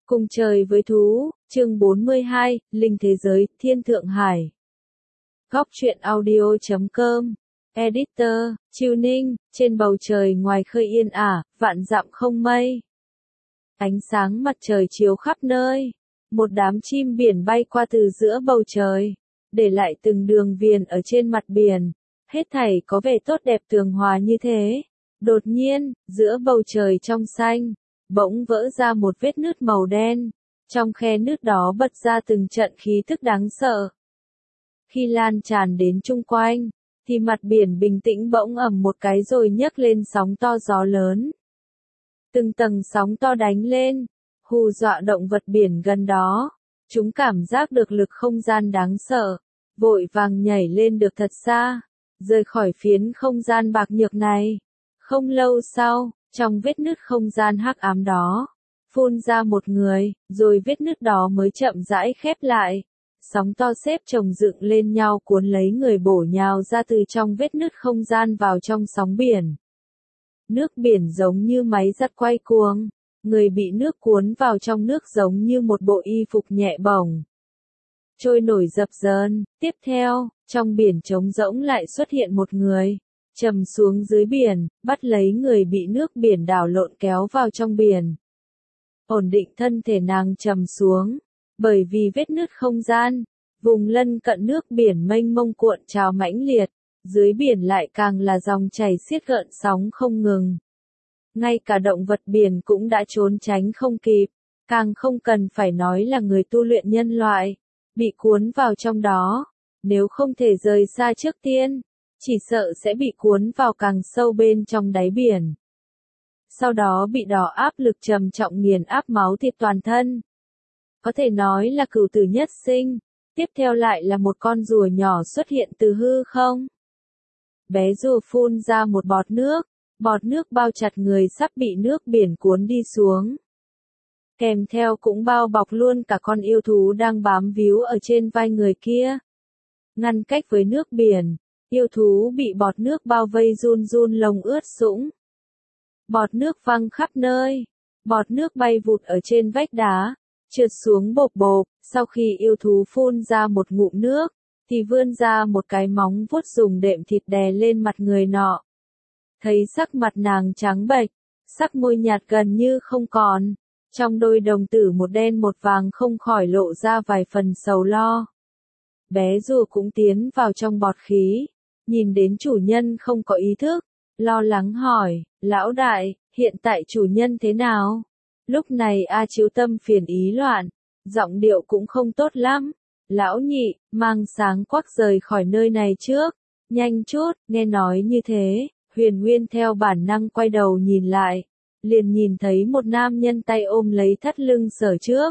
Cùng trời với thú, chương 42, Linh thế giới, Thiên Thượng Hải. Góc truyện audio.com, Editor, Chiêu Ninh, trên bầu trời ngoài khơi yên ả, vạn dặm không mây. Ánh sáng mặt trời chiếu khắp nơi, một đám chim biển bay qua từ giữa bầu trời, để lại từng đường viền ở trên mặt biển, hết thảy có vẻ tốt đẹp tường hòa như thế. Đột nhiên, giữa bầu trời trong xanh, bỗng vỡ ra một vết nứt màu đen, trong khe nứt đó bật ra từng trận khí tức đáng sợ. Khi lan tràn đến chung quanh, thì mặt biển bình tĩnh bỗng ầm một cái rồi nhấc lên sóng to gió lớn. Từng tầng sóng to đánh lên, hù dọa động vật biển gần đó. Chúng cảm giác được lực không gian đáng sợ, vội vàng nhảy lên được thật xa, rời khỏi phiến không gian bạc nhược này. Không lâu sau, trong vết nứt không gian hắc ám đó, phun ra một người, rồi vết nứt đó mới chậm rãi khép lại. Sóng to xếp chồng dựng lên nhau cuốn lấy người bổ nhào ra từ trong vết nứt không gian vào trong sóng biển. Nước biển giống như máy giật quay cuồng, người bị nước cuốn vào trong nước giống như một bộ y phục nhẹ bổng, trôi nổi dập dờn. Tiếp theo, trong biển trống rỗng lại xuất hiện một người, trầm xuống dưới biển, bắt lấy người bị nước biển đảo lộn kéo vào trong biển. Ổn định thân thể nàng trầm xuống, bởi vì vết nứt không gian, vùng lân cận nước biển mênh mông cuộn trào mãnh liệt, dưới biển lại càng là dòng chảy xiết gợn sóng không ngừng. Ngay cả động vật biển cũng đã trốn tránh không kịp, càng không cần phải nói là người tu luyện nhân loại, bị cuốn vào trong đó, nếu không thể rời xa trước tiên, chỉ sợ sẽ bị cuốn vào càng sâu bên trong đáy biển. Sau đó bị đỏ áp lực trầm trọng nghiền áp máu thịt toàn thân. Có thể nói là cửu tử nhất sinh, tiếp theo lại là một con rùa nhỏ xuất hiện từ hư không. Bé rùa phun ra một bọt nước bao chặt người sắp bị nước biển cuốn đi xuống. Kèm theo cũng bao bọc luôn cả con yêu thú đang bám víu ở trên vai người kia. Ngăn cách với nước biển, yêu thú bị bọt nước bao vây run run lông ướt sũng. Bọt nước văng khắp nơi, bọt nước bay vụt ở trên vách đá, trượt xuống bộp bộp. Sau khi yêu thú phun ra một ngụm nước, thì vươn ra một cái móng vuốt dùng đệm thịt đè lên mặt người nọ. Thấy sắc mặt nàng trắng bệch, sắc môi nhạt gần như không còn, trong đôi đồng tử một đen một vàng không khỏi lộ ra vài phần sầu lo. Bé rùa cũng tiến vào trong bọt khí, nhìn đến chủ nhân không có ý thức, lo lắng hỏi, lão đại, hiện tại chủ nhân thế nào? Lúc này A Chiếu tâm phiền ý loạn, giọng điệu cũng không tốt lắm. Lão nhị, mang sáng quắc rời khỏi nơi này trước, nhanh chút. Nghe nói như thế, Huyền Nguyên theo bản năng quay đầu nhìn lại, liền nhìn thấy một nam nhân tay ôm lấy thắt lưng Sở Trước.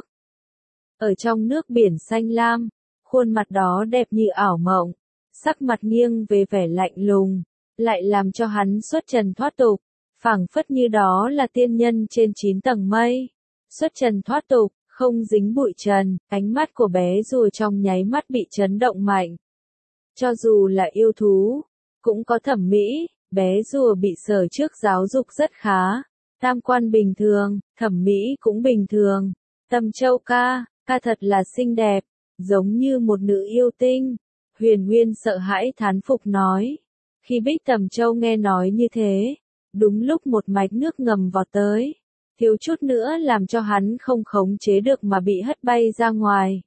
Ở trong nước biển xanh lam, khuôn mặt đó đẹp như ảo mộng, sắc mặt nghiêng về vẻ lạnh lùng, lại làm cho hắn xuất trần thoát tục, phảng phất như đó là tiên nhân trên 9 tầng mây. Xuất trần thoát tục, không dính bụi trần, ánh mắt của bé rùa trong nháy mắt bị chấn động mạnh. Cho dù là yêu thú, cũng có thẩm mỹ, bé rùa bị Sở Trước giáo dục rất khá. Tam quan bình thường, thẩm mỹ cũng bình thường. Tầm Châu ca thật là xinh đẹp, giống như một nữ yêu tinh. Huyền Nguyên sợ hãi thán phục nói. Khi Bích Tầm Châu nghe nói như thế, đúng lúc một mạch nước ngầm vọt tới, thiếu chút nữa làm cho hắn không khống chế được mà bị hất bay ra ngoài.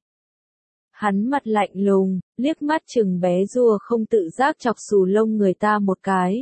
Hắn mặt lạnh lùng, liếc mắt chừng bé rùa không tự giác chọc xù lông người ta một cái.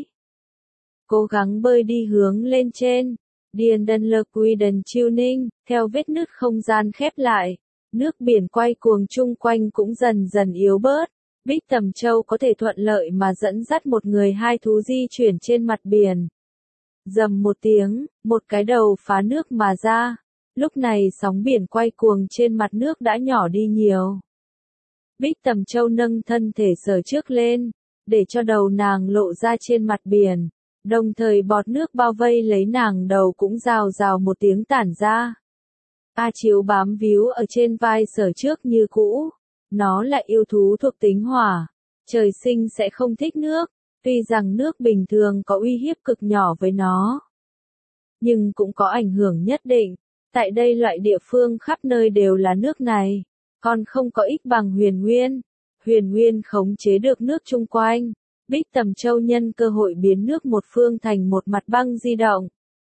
Cố gắng bơi đi hướng lên trên. Điền đần lơ quy đần chiêu ninh, theo vết nứt không gian khép lại, nước biển quay cuồng chung quanh cũng dần dần yếu bớt. Bích Tầm Châu có thể thuận lợi mà dẫn dắt một người hai thú di chuyển trên mặt biển. Rầm một tiếng, một cái đầu phá nước mà ra. Lúc này sóng biển quay cuồng trên mặt nước đã nhỏ đi nhiều. Bích Tầm Châu nâng thân thể Sở Trước lên, để cho đầu nàng lộ ra trên mặt biển. Đồng thời bọt nước bao vây lấy nàng đầu cũng rào rào một tiếng tản ra. A Chiếu bám víu ở trên vai Sở Trước như cũ. Nó là yêu thú thuộc tính hỏa, trời sinh sẽ không thích nước, tuy rằng nước bình thường có uy hiếp cực nhỏ với nó, nhưng cũng có ảnh hưởng nhất định. Tại đây loại địa phương khắp nơi đều là nước này, còn không có ích bằng Huyền Nguyên. Huyền Nguyên khống chế được nước chung quanh, Bích Tầm Châu nhân cơ hội biến nước một phương thành một mặt băng di động.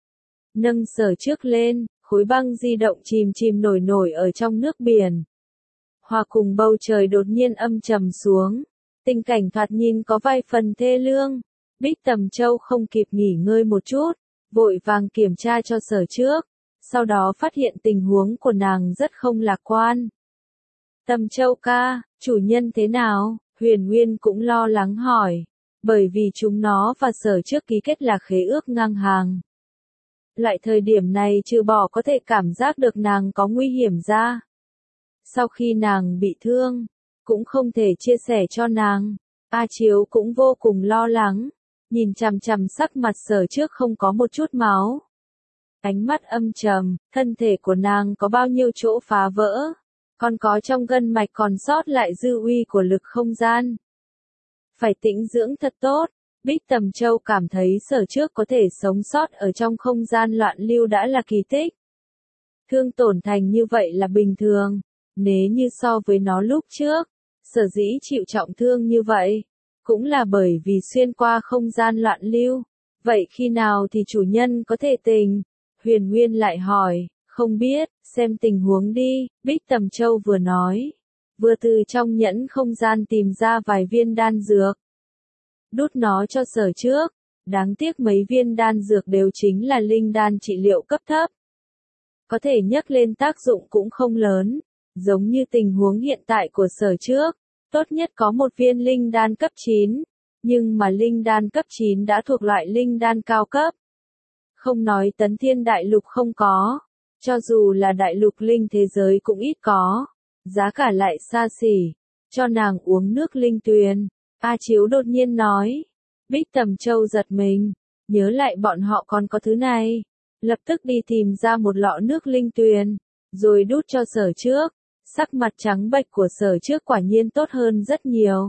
Nâng Sở Trước lên, khối băng di động chìm chìm nổi nổi ở trong nước biển. Hòa cùng bầu trời đột nhiên âm trầm xuống, tình cảnh thoạt nhìn có vài phần thê lương. Bích Tầm Châu không kịp nghỉ ngơi một chút, vội vàng kiểm tra cho Sở Trước, sau đó phát hiện tình huống của nàng rất không lạc quan. Tầm Châu ca, chủ nhân thế nào? Huyền Nguyên cũng lo lắng hỏi, bởi vì chúng nó và Sở Trước ký kết là khế ước ngang hàng. Loại thời điểm này trừ bỏ có thể cảm giác được nàng có nguy hiểm ra. Sau khi nàng bị thương, cũng không thể chia sẻ cho nàng. A Chiếu cũng vô cùng lo lắng, nhìn chằm chằm sắc mặt Sở Trước không có một chút máu. Ánh mắt âm trầm, thân thể của nàng có bao nhiêu chỗ phá vỡ, còn có trong gân mạch còn sót lại dư uy của lực không gian. Phải tĩnh dưỡng thật tốt. Bích Tầm Châu cảm thấy Sở Trước có thể sống sót ở trong không gian loạn lưu đã là kỳ tích. Thương tổn thành như vậy là bình thường, nếu như so với nó lúc trước, sở dĩ chịu trọng thương như vậy, cũng là bởi vì xuyên qua không gian loạn lưu. Vậy khi nào thì chủ nhân có thể tỉnh? Huyền Nguyên lại hỏi, không biết, xem tình huống đi. Bích Tầm Châu vừa nói, vừa từ trong nhẫn không gian tìm ra vài viên đan dược. Đút nó cho Sở Trước, đáng tiếc mấy viên đan dược đều chính là linh đan trị liệu cấp thấp. Có thể nhắc lên tác dụng cũng không lớn, giống như tình huống hiện tại của Sở Trước, tốt nhất có một viên linh đan cấp 9, nhưng mà linh đan cấp 9 đã thuộc loại linh đan cao cấp. Không nói Tấn Thiên Đại Lục không có, cho dù là Đại Lục linh thế giới cũng ít có, giá cả lại xa xỉ, cho nàng uống nước linh tuyền. A Chiếu đột nhiên nói, Bích Tầm Châu giật mình, nhớ lại bọn họ còn có thứ này, lập tức đi tìm ra một lọ nước linh tuyền, rồi đút cho Sở Trước. Sắc mặt trắng bệch của Sở Trước quả nhiên tốt hơn rất nhiều.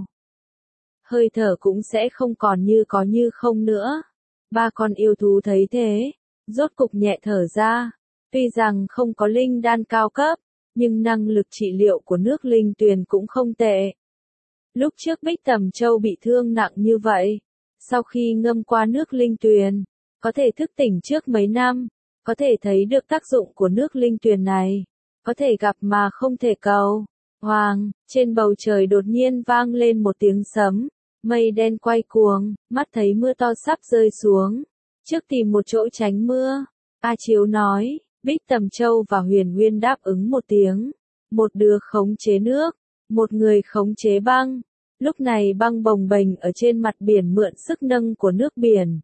Hơi thở cũng sẽ không còn như có như không nữa. Ba con yêu thú thấy thế, rốt cục nhẹ thở ra. Tuy rằng không có linh đan cao cấp, nhưng năng lực trị liệu của nước linh tuyền cũng không tệ. Lúc trước Bích Tầm Châu bị thương nặng như vậy, sau khi ngâm qua nước linh tuyền, có thể thức tỉnh trước mấy năm, có thể thấy được tác dụng của nước linh tuyền này, có thể gặp mà không thể cầu. Hoàng, trên bầu trời đột nhiên vang lên một tiếng sấm, mây đen quay cuồng, mắt thấy mưa to sắp rơi xuống, trước tìm một chỗ tránh mưa. A Chiếu nói, Bích Tầm Châu và Huyền Nguyên đáp ứng một tiếng, một đứa khống chế nước, một người khống chế băng. Lúc này băng bồng bềnh ở trên mặt biển mượn sức nâng của nước biển.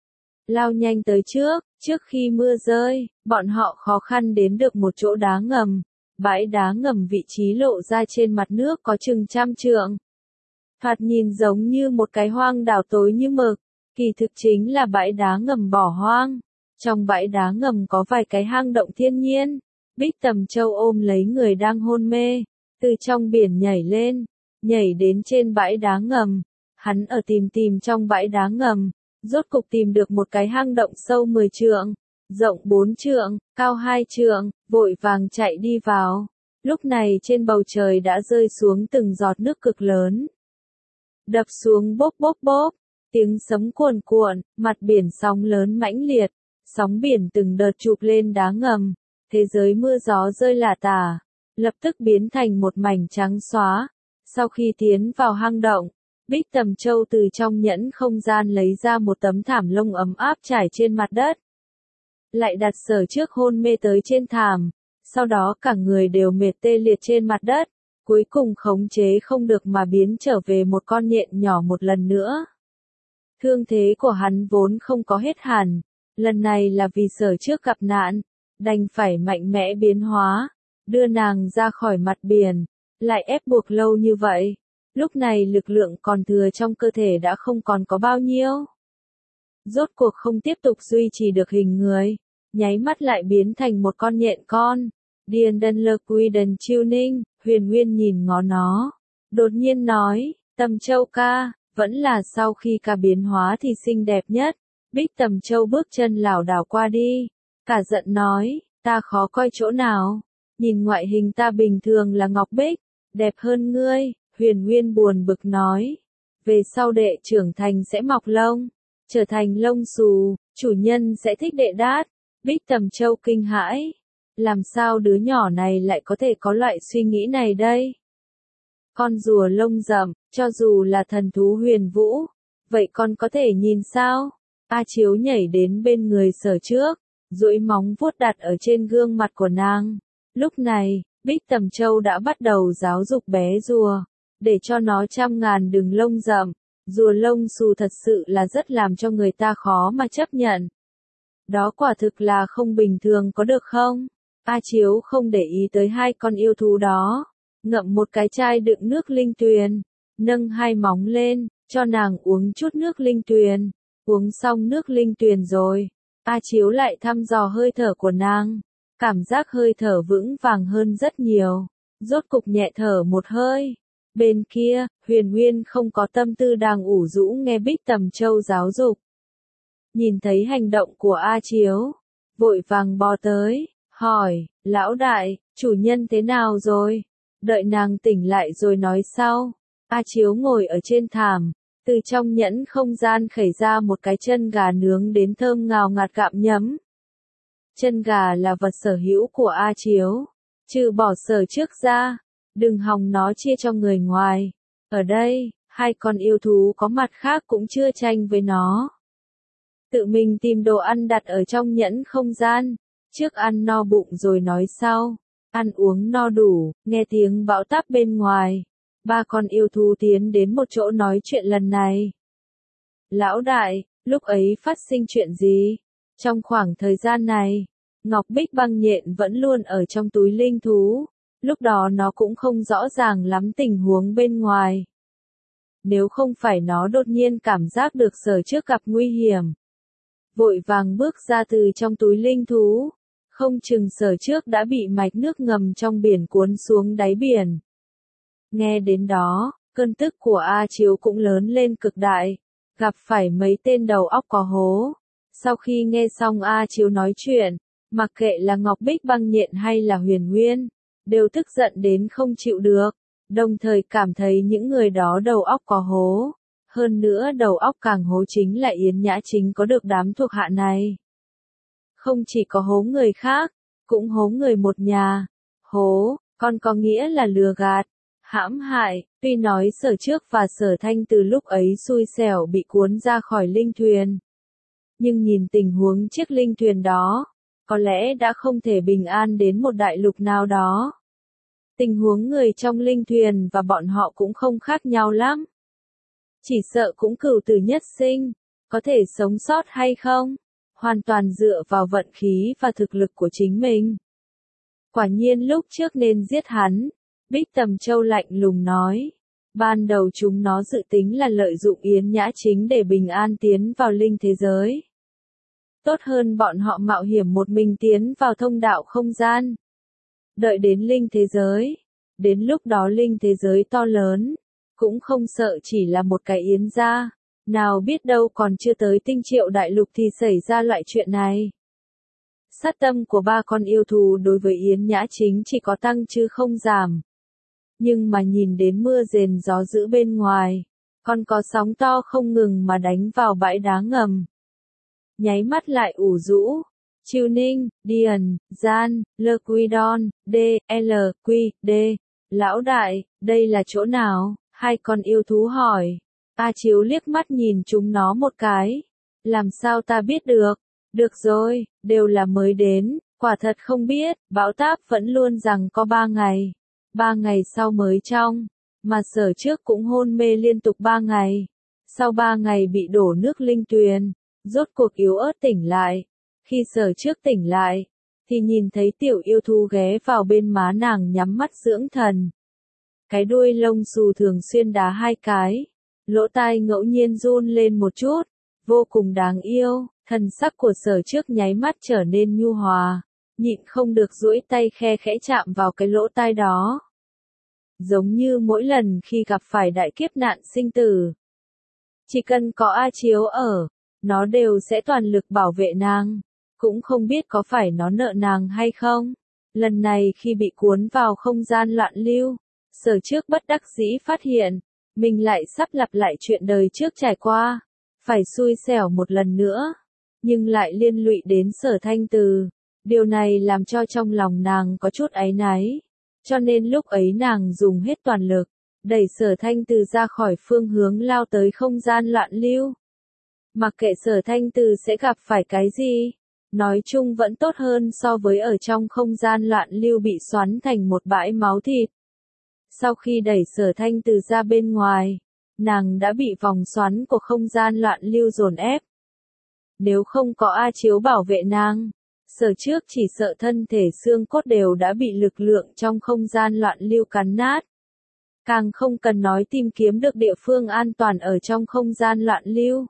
Lao nhanh tới trước khi mưa rơi, bọn họ khó khăn đến được một chỗ đá ngầm. Bãi đá ngầm vị trí lộ ra trên mặt nước có chừng 100 trượng. Thoạt nhìn giống như một cái hoang đảo tối như mực, kỳ thực chính là bãi đá ngầm bỏ hoang. Trong bãi đá ngầm có vài cái hang động thiên nhiên. Bích Tầm Châu ôm lấy người đang hôn mê, từ trong biển nhảy lên, nhảy đến trên bãi đá ngầm. Hắn ở tìm trong bãi đá ngầm, rốt cục tìm được một cái hang động sâu 10 trượng, rộng 4 trượng, cao 2 trượng, vội vàng chạy đi vào. Lúc này trên bầu trời đã rơi xuống từng giọt nước cực lớn. Đập xuống bốp bốp bốp, tiếng sấm cuồn cuộn, mặt biển sóng lớn mãnh liệt, sóng biển từng đợt chụp lên đá ngầm, thế giới mưa gió rơi lả tả, lập tức biến thành một mảnh trắng xóa. Sau khi tiến vào hang động, Bích Tầm Châu từ trong nhẫn không gian lấy ra một tấm thảm lông ấm áp trải trên mặt đất. Lại đặt Sở Trước hôn mê tới trên thảm, sau đó cả người đều mệt tê liệt trên mặt đất, cuối cùng khống chế không được mà biến trở về một con nhện nhỏ một lần nữa. Thương thế của hắn vốn không có hết hẳn, lần này là vì Sở Trước gặp nạn, đành phải mạnh mẽ biến hóa, đưa nàng ra khỏi mặt biển, lại ép buộc lâu như vậy. Lúc này lực lượng còn thừa trong cơ thể đã không còn có bao nhiêu. Rốt cuộc không tiếp tục duy trì được hình người, nháy mắt lại biến thành một con nhện con. Điền Đân Lơ Quy Đần Chiêu Ninh, Huyền Nguyên nhìn ngó nó, đột nhiên nói, Tầm Châu ca, vẫn là sau khi ca biến hóa thì xinh đẹp nhất. Bích Tầm Châu bước chân lảo đảo qua đi, cả giận nói, Ta khó coi chỗ nào? Nhìn ngoại hình ta bình thường là Ngọc Bích, đẹp hơn ngươi, Huyền Nguyên buồn bực nói. Về sau đệ trưởng thành sẽ mọc lông, trở thành lông xù, chủ nhân sẽ thích đệ đát. Bích Tầm Châu kinh hãi. Làm sao đứa nhỏ này lại có thể có loại suy nghĩ này đây? Con rùa lông rậm, cho dù là thần thú huyền vũ, vậy con có thể nhìn sao? A Chiếu nhảy đến bên người Sở Trước, duỗi móng vuốt đặt ở trên gương mặt của nàng. Lúc này, Bích Tầm Châu đã bắt đầu giáo dục bé rùa, để cho nó 100.000 đừng lông rậm. Rùa lông xù thật sự là rất làm cho người ta khó mà chấp nhận. Đó quả thực là không bình thường có được không? A Chiếu không để ý tới hai con yêu thú đó, ngậm một cái chai đựng nước linh tuyền, nâng hai móng lên, cho nàng uống chút nước linh tuyền. Uống xong nước linh tuyền rồi, A Chiếu lại thăm dò hơi thở của nàng, cảm giác hơi thở vững vàng hơn rất nhiều, rốt cục nhẹ thở một hơi. Bên kia, Huyền Nguyên không có tâm tư đang ủ rũ nghe Bích Tầm Châu giáo dục. Nhìn thấy hành động của A Chiếu, vội vàng bò tới, hỏi, lão đại, chủ nhân thế nào rồi? Đợi nàng tỉnh lại rồi nói sau. A Chiếu ngồi ở trên thảm, từ trong nhẫn không gian khẩy ra một cái chân gà nướng đến thơm ngào ngạt gặm nhấm. Chân gà là vật sở hữu của A Chiếu, trừ bỏ Sở Trước ra, đừng hòng nó chia cho người ngoài. Ở đây, hai con yêu thú có mặt khác cũng chưa tranh với nó. Tự mình tìm đồ ăn đặt ở trong nhẫn không gian, trước ăn no bụng rồi nói sau. Ăn uống no đủ, nghe tiếng bão táp bên ngoài. Ba con yêu thú tiến đến một chỗ nói chuyện lần này. Lão đại, lúc ấy phát sinh chuyện gì? Trong khoảng thời gian này, Ngọc Bích băng nhện vẫn luôn ở trong túi linh thú. Lúc đó nó cũng không rõ ràng lắm tình huống bên ngoài. Nếu không phải nó đột nhiên cảm giác được Sở Trước gặp nguy hiểm, vội vàng bước ra từ trong túi linh thú, không chừng Sở Trước đã bị mạch nước ngầm trong biển cuốn xuống đáy biển. Nghe đến đó, cơn tức của A Chiếu cũng lớn lên cực đại, gặp phải mấy tên đầu óc có hố. Sau khi nghe xong A Chiếu nói chuyện, mặc kệ là Ngọc Bích băng nhện hay là Huyền Nguyên, đều tức giận đến không chịu được, đồng thời cảm thấy những người đó đầu óc có hố. Hơn nữa đầu óc càng hố chính là Yến Nhã Chính có được đám thuộc hạ này. Không chỉ có hố người khác, cũng hố người một nhà. Hố, còn có nghĩa là lừa gạt, hãm hại. Tuy nói Sở Trước và Sở Thanh từ lúc ấy xui xẻo bị cuốn ra khỏi linh thuyền, nhưng nhìn tình huống chiếc linh thuyền đó, có lẽ đã không thể bình an đến một đại lục nào đó. Tình huống người trong linh thuyền và bọn họ cũng không khác nhau lắm. Chỉ sợ cũng cửu tử nhất sinh, có thể sống sót hay không, hoàn toàn dựa vào vận khí và thực lực của chính mình. Quả nhiên lúc trước nên giết hắn, Bích Tầm Châu lạnh lùng nói. Ban đầu chúng nó dự tính là lợi dụng Yến Nhã Chính để bình an tiến vào linh thế giới. Tốt hơn bọn họ mạo hiểm một mình tiến vào thông đạo không gian. Đợi đến linh thế giới, đến lúc đó linh thế giới to lớn, cũng không sợ chỉ là một cái Yến gia, nào biết đâu còn chưa tới Tinh Triệu đại lục thì xảy ra loại chuyện này. Sát tâm của ba con yêu thú đối với Yến Nhã Chính chỉ có tăng chứ không giảm. Nhưng mà nhìn đến mưa rền gió dữ bên ngoài, còn có sóng to không ngừng mà đánh vào bãi đá ngầm. Nháy mắt lại ủ rũ. Chiêu Ninh, Điền, Gian, Lơ Quy Đon, D, L, Quy, D. Lão đại, đây là chỗ nào? Hai con yêu thú hỏi. A Chiếu liếc mắt nhìn chúng nó một cái. Làm sao ta biết được? Được rồi, đều là mới đến, quả thật không biết, bão táp vẫn luôn rằng có 3 ngày. 3 ngày sau mới trong, mà Sở Trước cũng hôn mê liên tục 3 ngày. Sau 3 ngày bị đổ nước linh tuyền, rốt cuộc yếu ớt tỉnh lại. Khi Sở Trước tỉnh lại, thì nhìn thấy tiểu yêu thú ghé vào bên má nàng nhắm mắt dưỡng thần. Cái đuôi lông xù thường xuyên đá 2 cái, lỗ tai ngẫu nhiên run lên một chút, vô cùng đáng yêu. Thần sắc của Sở Trước nháy mắt trở nên nhu hòa, nhịn không được duỗi tay khe khẽ chạm vào cái lỗ tai đó. Giống như mỗi lần khi gặp phải đại kiếp nạn sinh tử, chỉ cần có A Chiếu ở, nó đều sẽ toàn lực bảo vệ nàng. cũng không biết có phải nó nợ nàng hay không. Lần này khi bị cuốn vào không gian loạn lưu, Sở Trước bất đắc dĩ phát hiện, mình lại sắp lặp lại chuyện đời trước trải qua, phải xui xẻo một lần nữa, nhưng lại liên lụy đến Sở Thanh Từ. Điều này làm cho trong lòng nàng có chút áy náy, cho nên lúc ấy nàng dùng hết toàn lực, đẩy Sở Thanh Từ ra khỏi phương hướng lao tới không gian loạn lưu. Mặc kệ Sở Thanh Từ sẽ gặp phải cái gì, nói chung vẫn tốt hơn so với ở trong không gian loạn lưu bị xoắn thành một bãi máu thịt. Sau khi đẩy Sở Thanh Từ ra bên ngoài, nàng đã bị vòng xoắn của không gian loạn lưu dồn ép. Nếu không có A Chiếu bảo vệ nàng, Sở Trước chỉ sợ thân thể xương cốt đều đã bị lực lượng trong không gian loạn lưu cắn nát. Càng không cần nói tìm kiếm được địa phương an toàn ở trong không gian loạn lưu.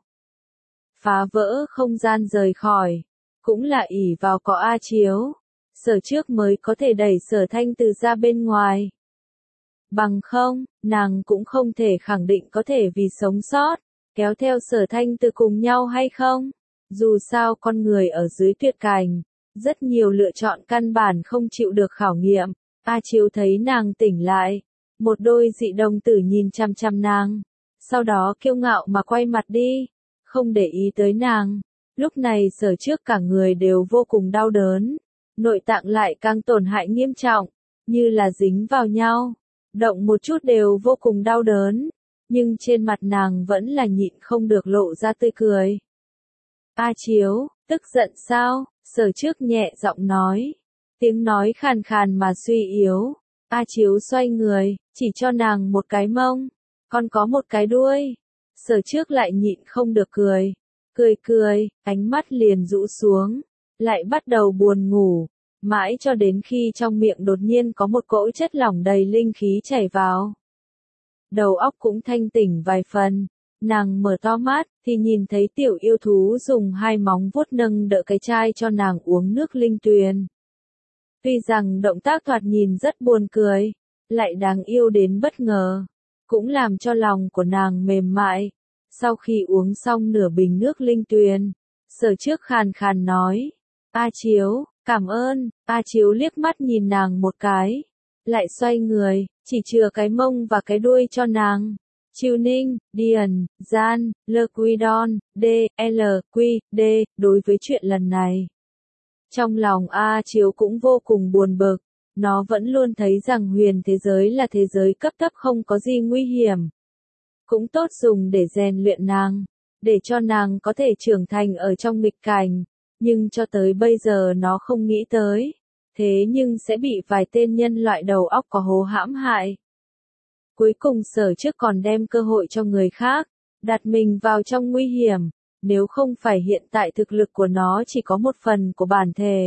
Phá vỡ không gian rời khỏi, cũng là ỷ vào có A Chiếu, Sở Trước mới có thể đẩy Sở Thanh Từ ra bên ngoài. Bằng không, nàng cũng không thể khẳng định có thể vì sống sót, kéo theo Sở Thanh Từ cùng nhau hay không. Dù sao con người ở dưới tuyệt cảnh, rất nhiều lựa chọn căn bản không chịu được khảo nghiệm. A Chiếu thấy nàng tỉnh lại, một đôi dị đồng tử nhìn chăm chăm nàng, sau đó kiêu ngạo mà quay mặt đi, không để ý tới nàng. Lúc này Sở Trước cả người đều vô cùng đau đớn, nội tạng lại càng tổn hại nghiêm trọng, như là dính vào nhau, động một chút đều vô cùng đau đớn, nhưng trên mặt nàng vẫn là nhịn không được lộ ra tươi cười. A Chiếu, tức giận sao? Sở Trước nhẹ giọng nói, tiếng nói khàn khàn mà suy yếu. A Chiếu xoay người, chỉ cho nàng một cái mông, còn có một cái đuôi. Sở Trước lại nhịn không được cười, cười, ánh mắt liền rũ xuống, lại bắt đầu buồn ngủ, mãi cho đến khi trong miệng đột nhiên có một cỗ chất lỏng đầy linh khí chảy vào. Đầu óc cũng thanh tỉnh vài phần, nàng mở to mắt, thì nhìn thấy tiểu yêu thú dùng hai móng vuốt nâng đỡ cái chai cho nàng uống nước linh tuyền. Tuy rằng động tác thoạt nhìn rất buồn cười, lại đáng yêu đến bất ngờ, cũng làm cho lòng của nàng mềm mại. Sau khi uống xong nửa bình nước linh tuyền, Sở Trước khàn khàn nói, A Chiếu, cảm ơn. A Chiếu liếc mắt nhìn nàng một cái, lại xoay người, chỉ chừa cái mông và cái đuôi cho nàng. Chiêu Ninh, Điền, Gian, Lquidon, D, L, Q, D, đối với chuyện lần này. Trong lòng A Chiếu cũng vô cùng buồn bực, nó vẫn luôn thấy rằng huyền thế giới là thế giới cấp thấp không có gì nguy hiểm. Cũng tốt dùng để rèn luyện nàng, để cho nàng có thể trưởng thành ở trong nghịch cảnh, nhưng cho tới bây giờ nó không nghĩ tới, thế nhưng sẽ bị vài tên nhân loại đầu óc có hố hãm hại. Cuối cùng Sở Trước còn đem cơ hội cho người khác, đặt mình vào trong nguy hiểm, nếu không phải hiện tại thực lực của nó chỉ có một phần của bản thể,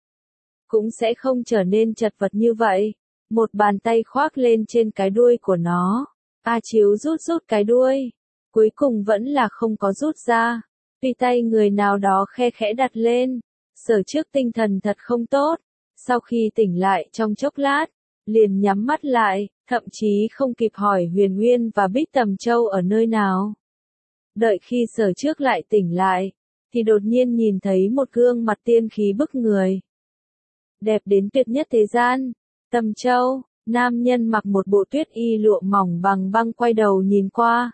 cũng sẽ không trở nên chật vật như vậy. Một bàn tay khoác lên trên cái đuôi của nó, A Chiếu rút cái đuôi, cuối cùng vẫn là không có rút ra, tùy tay người nào đó khe khẽ đặt lên. Sở Trước tinh thần thật không tốt, sau khi tỉnh lại trong chốc lát, liền nhắm mắt lại, thậm chí không kịp hỏi Huyền Nguyên và Bích Tầm Châu ở nơi nào. Đợi khi Sở Trước lại tỉnh lại, thì đột nhiên nhìn thấy một gương mặt tiên khí bức người. Đẹp đến tuyệt nhất thế gian. Tầm Châu, nam nhân mặc một bộ tuyết y lụa mỏng bằng băng quay đầu nhìn qua.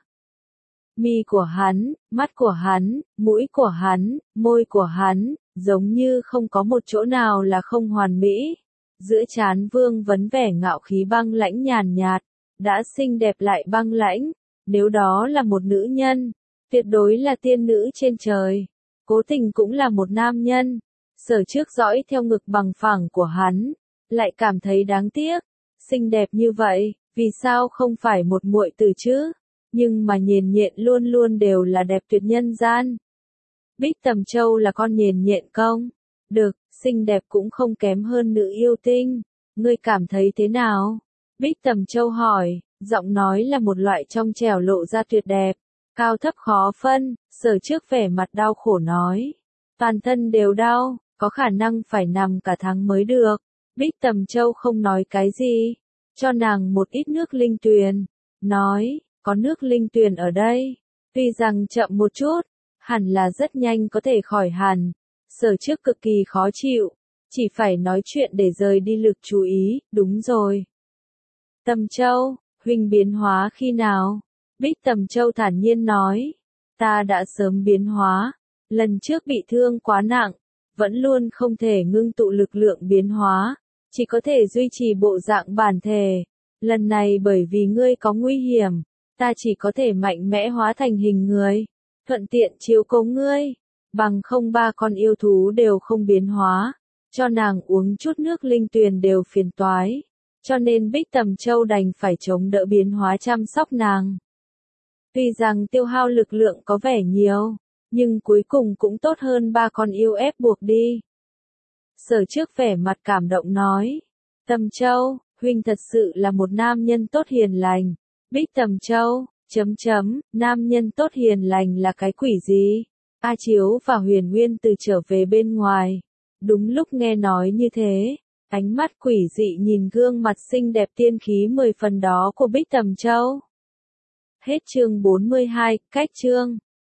Mi của hắn, mắt của hắn, mũi của hắn, môi của hắn, giống như không có một chỗ nào là không hoàn mỹ. Giữa trán vương vấn vẻ ngạo khí băng lãnh nhàn nhạt, đã xinh đẹp lại băng lãnh, nếu đó là một nữ nhân, tuyệt đối là tiên nữ trên trời. Cố Tình cũng là một nam nhân. Sở Trước dõi theo ngực bằng phẳng của hắn, lại cảm thấy đáng tiếc, xinh đẹp như vậy, vì sao không phải một muội tử chứ? Nhưng mà Nhện Nhện luôn luôn đều là đẹp tuyệt nhân gian. Bích Tầm Châu là con Nhện Nhện công, được, xinh đẹp cũng không kém hơn nữ yêu tinh, ngươi cảm thấy thế nào? Bích Tầm Châu hỏi, giọng nói là một loại trong trẻo lộ ra tuyệt đẹp, cao thấp khó phân. Sở Trước vẻ mặt đau khổ nói, toàn thân đều đau, có khả năng phải nằm cả tháng mới được. Bích Tầm Châu không nói cái gì, cho nàng một ít nước linh tuyền, nói, có nước linh tuyền ở đây, tuy rằng chậm một chút, hẳn là rất nhanh có thể khỏi hẳn. Sở trước cực kỳ khó chịu, chỉ phải nói chuyện để rời đi lực chú ý, đúng rồi. Tầm Châu, huynh biến hóa khi nào? Bích Tầm Châu thản nhiên nói, ta đã sớm biến hóa, lần trước bị thương quá nặng, vẫn luôn không thể ngưng tụ lực lượng biến hóa, chỉ có thể duy trì bộ dạng bản thể. Lần này bởi vì ngươi có nguy hiểm, ta chỉ có thể mạnh mẽ hóa thành hình người, thuận tiện chiếu cố ngươi, bằng không ba con yêu thú đều không biến hóa, cho nàng uống chút nước linh tuyền đều phiền toái, cho nên Bích Tầm Châu đành phải chống đỡ biến hóa chăm sóc nàng. Tuy rằng tiêu hao lực lượng có vẻ nhiều, nhưng cuối cùng cũng tốt hơn ba con yêu ép buộc đi. Sở trước vẻ mặt cảm động nói, Tầm Châu, huynh thật sự là một nam nhân tốt hiền lành. Bích Tầm Châu, nam nhân tốt hiền lành là cái quỷ gì? A Chiếu và Huyền Nguyên từ trở về bên ngoài. Đúng lúc nghe nói như thế, ánh mắt quỷ dị nhìn gương mặt xinh đẹp tiên khí 10 phần đó của Bích Tầm Châu. Hết chương 42, cách chương.